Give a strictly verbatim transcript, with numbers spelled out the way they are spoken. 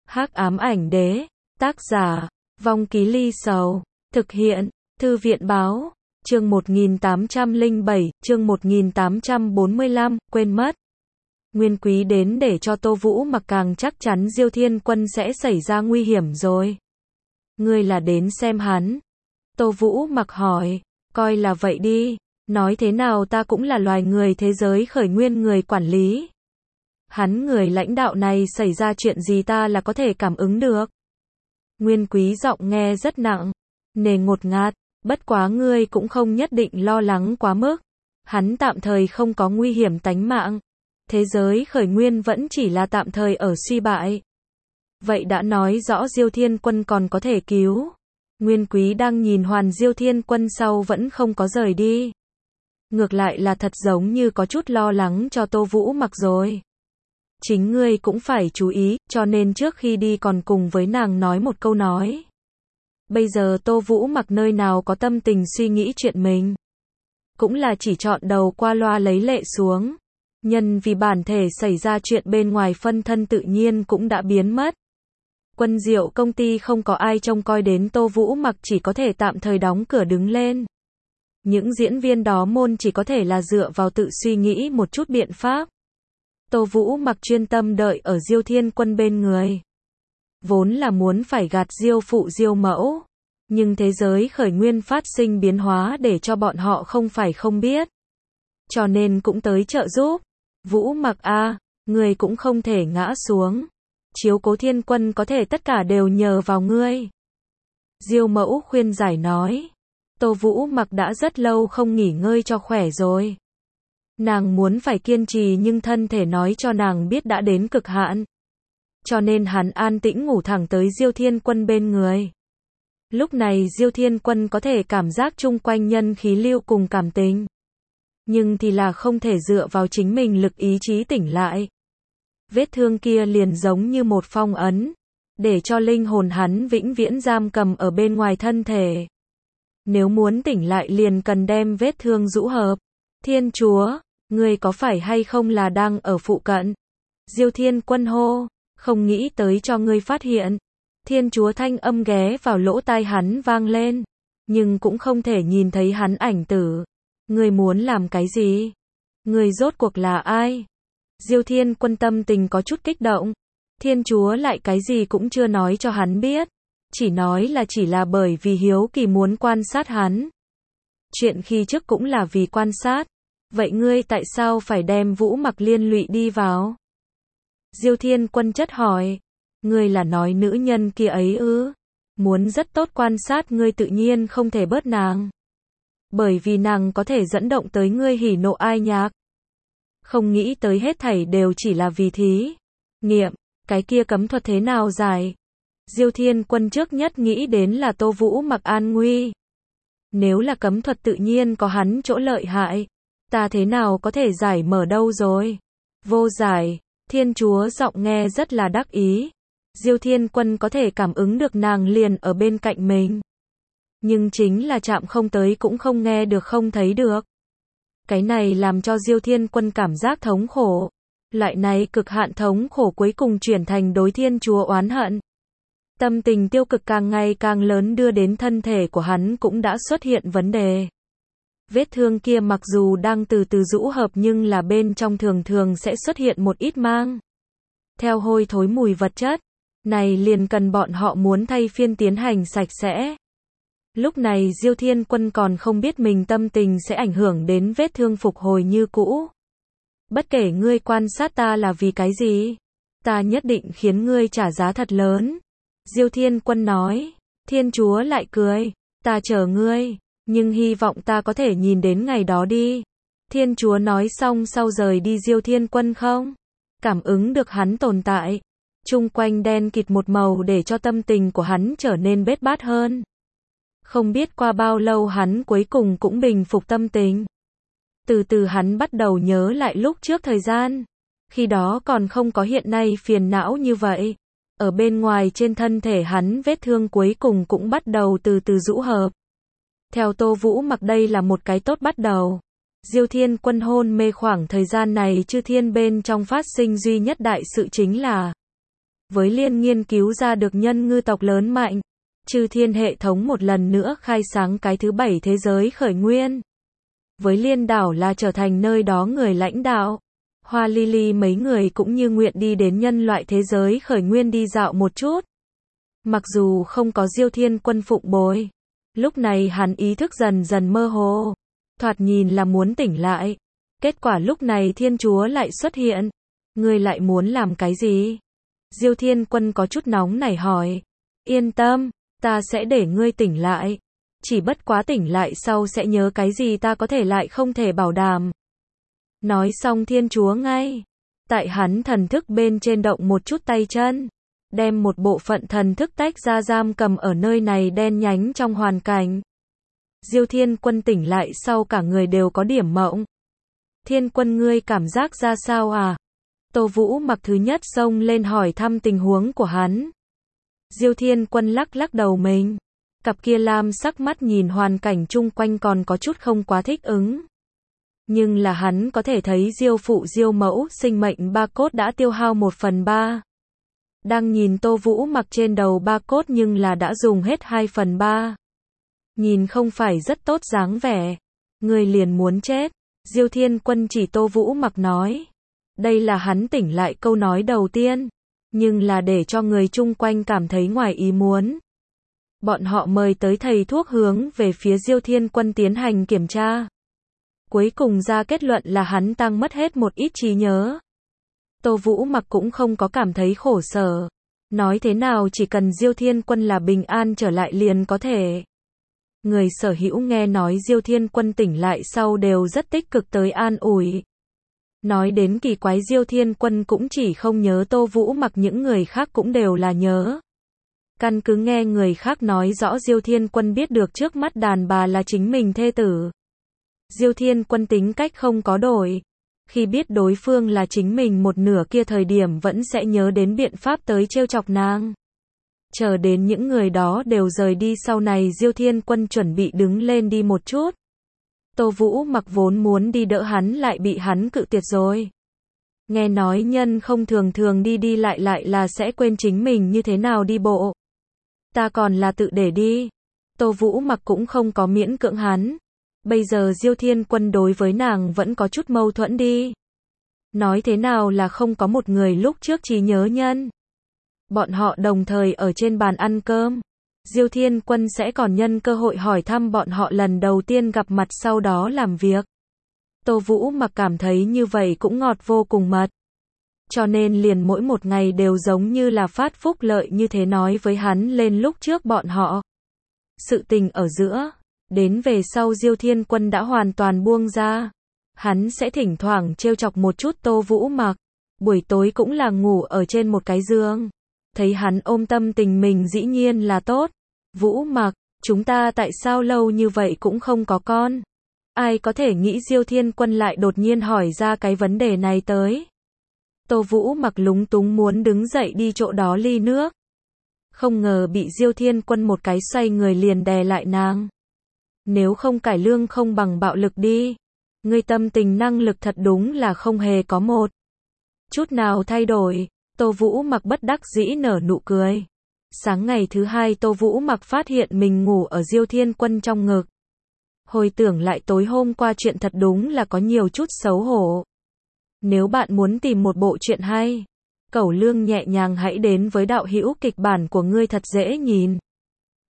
Hắc ám ảnh đế, tác giả, Vong Ký Ly Sầu, thực hiện, Thư viện báo, chương một nghìn tám trăm lẻ bảy, chương một nghìn tám trăm bốn mươi lăm, quên mất. Nguyên Quý đến để cho Tô Vũ Mặc càng chắc chắn Diêu Thiên Quân sẽ xảy ra nguy hiểm rồi. Ngươi là đến xem hắn. Tô Vũ Mặc hỏi, coi là vậy đi, nói thế nào ta cũng là loài người thế giới khởi nguyên người quản lý. Hắn người lãnh đạo này xảy ra chuyện gì ta là có thể cảm ứng được. Nguyên Quý giọng nghe rất nặng, nề ngột ngạt, bất quá ngươi cũng không nhất định lo lắng quá mức. Hắn tạm thời không có nguy hiểm tánh mạng. Thế giới khởi nguyên vẫn chỉ là tạm thời ở suy bại. Vậy đã nói rõ Diêu Thiên Quân còn có thể cứu. Nguyên Quý đang nhìn Hoàn Diêu Thiên Quân sau vẫn không có rời đi. Ngược lại là thật giống như có chút lo lắng cho Tô Vũ Mặc rồi. Chính ngươi cũng phải chú ý, cho nên trước khi đi còn cùng với nàng nói một câu nói. Bây giờ Tô Vũ Mặc nơi nào có tâm tình suy nghĩ chuyện mình. Cũng là chỉ chọn đầu qua loa lấy lệ xuống. Nhân vì bản thể xảy ra chuyện bên ngoài phân thân tự nhiên cũng đã biến mất. Quân Diệu công ty không có ai trông coi đến Tô Vũ Mặc chỉ có thể tạm thời đóng cửa đứng lên. Những diễn viên đó môn chỉ có thể là dựa vào tự suy nghĩ một chút biện pháp. Tô Vũ Mặc chuyên tâm đợi ở Diêu Thiên Quân bên người. Vốn là muốn phải gạt Diêu phụ Diêu mẫu. Nhưng thế giới khởi nguyên phát sinh biến hóa để cho bọn họ không phải không biết. Cho nên cũng tới trợ giúp. Vũ Mặc a, người cũng không thể ngã xuống. Chiếu cố Thiên Quân có thể tất cả đều nhờ vào ngươi. Diêu mẫu khuyên giải nói. Tô Vũ Mặc đã rất lâu không nghỉ ngơi cho khỏe rồi. Nàng muốn phải kiên trì nhưng thân thể nói cho nàng biết đã đến cực hạn. Cho nên hắn an tĩnh ngủ thẳng tới Diêu Thiên Quân bên người. Lúc này Diêu Thiên Quân có thể cảm giác chung quanh nhân khí lưu cùng cảm tình. Nhưng thì là không thể dựa vào chính mình lực ý chí tỉnh lại. Vết thương kia liền giống như một phong ấn. Để cho linh hồn hắn vĩnh viễn giam cầm ở bên ngoài thân thể. Nếu muốn tỉnh lại liền cần đem vết thương rũ hợp. Thiên Chúa, ngươi có phải hay không là đang ở phụ cận? Diêu Thiên Quân hô, không nghĩ tới cho ngươi phát hiện. Thiên Chúa thanh âm ghé vào lỗ tai hắn vang lên. Nhưng cũng không thể nhìn thấy hắn ảnh tử. Ngươi muốn làm cái gì? Ngươi rốt cuộc là ai? Diêu Thiên Quân tâm tình có chút kích động. Thiên Chúa lại cái gì cũng chưa nói cho hắn biết. Chỉ nói là chỉ là bởi vì hiếu kỳ muốn quan sát hắn. Chuyện khi trước cũng là vì quan sát. Vậy ngươi tại sao phải đem Vũ Mặc liên lụy đi vào? Diêu Thiên Quân chất hỏi. Ngươi là nói nữ nhân kia ấy ư? Muốn rất tốt quan sát ngươi tự nhiên không thể bớt nàng. Bởi vì nàng có thể dẫn động tới ngươi hỉ nộ ai nhạc. Không nghĩ tới hết thảy đều chỉ là vì thí nghiệm, cái kia cấm thuật thế nào giải? Diêu Thiên Quân trước nhất nghĩ đến là Tô Vũ Mặc an nguy. Nếu là cấm thuật tự nhiên có hắn chỗ lợi hại. Ta thế nào có thể giải mở đâu rồi? Vô giải, Thiên Chúa giọng nghe rất là đắc ý. Diêu Thiên Quân có thể cảm ứng được nàng liền ở bên cạnh mình. Nhưng chính là chạm không tới cũng không nghe được không thấy được. Cái này làm cho Diêu Thiên Quân cảm giác thống khổ. Loại này cực hạn thống khổ cuối cùng chuyển thành đối Thiên Chúa oán hận. Tâm tình tiêu cực càng ngày càng lớn đưa đến thân thể của hắn cũng đã xuất hiện vấn đề. Vết thương kia mặc dù đang từ từ rũ hợp nhưng là bên trong thường thường sẽ xuất hiện một ít mang. Theo hôi thối mùi vật chất. Này liền cần bọn họ muốn thay phiên tiến hành sạch sẽ. Lúc này Diêu Thiên Quân còn không biết mình tâm tình sẽ ảnh hưởng đến vết thương phục hồi như cũ. Bất kể ngươi quan sát ta là vì cái gì, ta nhất định khiến ngươi trả giá thật lớn. Diêu Thiên Quân nói. Thiên Chúa lại cười. Ta chờ ngươi, nhưng hy vọng ta có thể nhìn đến ngày đó đi. Thiên Chúa nói xong sau rời đi Diêu Thiên Quân không cảm ứng được hắn tồn tại. Chung quanh đen kịt một màu để cho tâm tình của hắn trở nên bết bát hơn. Không biết qua bao lâu hắn cuối cùng cũng bình phục tâm tình. Từ từ hắn bắt đầu nhớ lại lúc trước thời gian. Khi đó còn không có hiện nay phiền não như vậy. Ở bên ngoài trên thân thể hắn vết thương cuối cùng cũng bắt đầu từ từ rũ hợp. Theo Tô Vũ Mặc đây là một cái tốt bắt đầu. Diêu Thiên Quân hôn mê khoảng thời gian này Chư Thiên bên trong phát sinh duy nhất đại sự chính là với Liên nghiên cứu ra được nhân ngư tộc lớn mạnh. Chư thiên hệ thống một lần nữa khai sáng cái thứ bảy thế giới khởi nguyên. Với Liên đảo là trở thành nơi đó người lãnh đạo. Hoa Lily mấy người cũng như nguyện đi đến nhân loại thế giới khởi nguyên đi dạo một chút. Mặc dù không có Diêu Thiên Quân phụng bồi. Lúc này hắn ý thức dần dần mơ hồ. Thoạt nhìn là muốn tỉnh lại. Kết quả lúc này Thiên Chúa lại xuất hiện. Ngươi lại muốn làm cái gì? Diêu Thiên Quân có chút nóng nảy hỏi. Yên tâm, ta sẽ để ngươi tỉnh lại. Chỉ bất quá tỉnh lại sau sẽ nhớ cái gì ta có thể lại không thể bảo đảm. Nói xong Thiên Chúa ngay. Tại hắn thần thức bên trên động một chút tay chân. Đem một bộ phận thần thức tách ra giam cầm ở nơi này đen nhánh trong hoàn cảnh. Diêu Thiên Quân tỉnh lại sau cả người đều có điểm mộng. Thiên Quân ngươi cảm giác ra sao à? Tô Vũ Mặc thứ nhất xông lên hỏi thăm tình huống của hắn. Diêu Thiên Quân lắc lắc đầu mình. Cặp kia lam sắc mắt nhìn hoàn cảnh chung quanh còn có chút không quá thích ứng. Nhưng là hắn có thể thấy Diêu phụ Diêu mẫu sinh mệnh ba cốt đã tiêu hao một phần ba. Đang nhìn Tô Vũ Mặc trên đầu ba cốt nhưng là đã dùng hết hai phần ba. Nhìn không phải rất tốt dáng vẻ. Người liền muốn chết. Diêu Thiên Quân chỉ Tô Vũ Mặc nói. Đây là hắn tỉnh lại câu nói đầu tiên. Nhưng là để cho người chung quanh cảm thấy ngoài ý muốn. Bọn họ mời tới thầy thuốc hướng về phía Diêu Thiên Quân tiến hành kiểm tra. Cuối cùng ra kết luận là hắn tăng mất hết một ít trí nhớ. Tô Vũ Mặc cũng không có cảm thấy khổ sở. Nói thế nào chỉ cần Diêu Thiên Quân là bình an trở lại liền có thể. Người sở hữu nghe nói Diêu Thiên Quân tỉnh lại sau đều rất tích cực tới an ủi. Nói đến kỳ quái Diêu Thiên Quân cũng chỉ không nhớ Tô Vũ Mặc, những người khác cũng đều là nhớ. Căn cứ nghe người khác nói rõ Diêu Thiên Quân biết được trước mắt đàn bà là chính mình thê tử. Diêu Thiên Quân tính cách không có đổi. Khi biết đối phương là chính mình một nửa kia thời điểm vẫn sẽ nhớ đến biện pháp tới trêu chọc nàng. Chờ đến những người đó đều rời đi sau này Diêu Thiên Quân chuẩn bị đứng lên đi một chút. Tô Vũ Mặc vốn muốn đi đỡ hắn lại bị hắn cự tuyệt rồi. Nghe nói nhân không thường thường đi đi lại lại là sẽ quên chính mình như thế nào đi bộ. Ta còn là tự để đi. Tô Vũ Mặc cũng không có miễn cưỡng hắn. Bây giờ Diêu Thiên Quân đối với nàng vẫn có chút mâu thuẫn đi. Nói thế nào là không có một người lúc trước trí nhớ nhân. Bọn họ đồng thời ở trên bàn ăn cơm. Diêu Thiên Quân sẽ còn nhân cơ hội hỏi thăm bọn họ lần đầu tiên gặp mặt sau đó làm việc. Tô Vũ Mặc cảm thấy như vậy cũng ngọt vô cùng mật. Cho nên liền mỗi một ngày đều giống như là phát phúc lợi như thế nói với hắn lên lúc trước bọn họ. Sự tình ở giữa. Đến về sau Diêu Thiên Quân đã hoàn toàn buông ra. Hắn sẽ thỉnh thoảng trêu chọc một chút Tô Vũ Mặc. Buổi tối cũng là ngủ ở trên một cái giường. Thấy hắn ôm tâm tình mình dĩ nhiên là tốt. Vũ Mặc, chúng ta tại sao lâu như vậy cũng không có con? Ai có thể nghĩ Diêu Thiên Quân lại đột nhiên hỏi ra cái vấn đề này tới. Tô Vũ Mặc lúng túng muốn đứng dậy đi chỗ đó ly nước. Không ngờ bị Diêu Thiên Quân một cái xoay người liền đè lại nàng. Nếu không cải lương không bằng bạo lực đi. Ngươi tâm tình năng lực thật đúng là không hề có một chút nào thay đổi. Tô Vũ Mặc bất đắc dĩ nở nụ cười. Sáng ngày thứ hai Tô Vũ Mặc phát hiện mình ngủ ở Diêu Thiên Quân trong ngực. Hồi tưởng lại tối hôm qua chuyện thật đúng là có nhiều chút xấu hổ. Nếu bạn muốn tìm một bộ truyện hay, cẩu lương nhẹ nhàng hãy đến với đạo hữu kịch bản của ngươi thật dễ nhìn.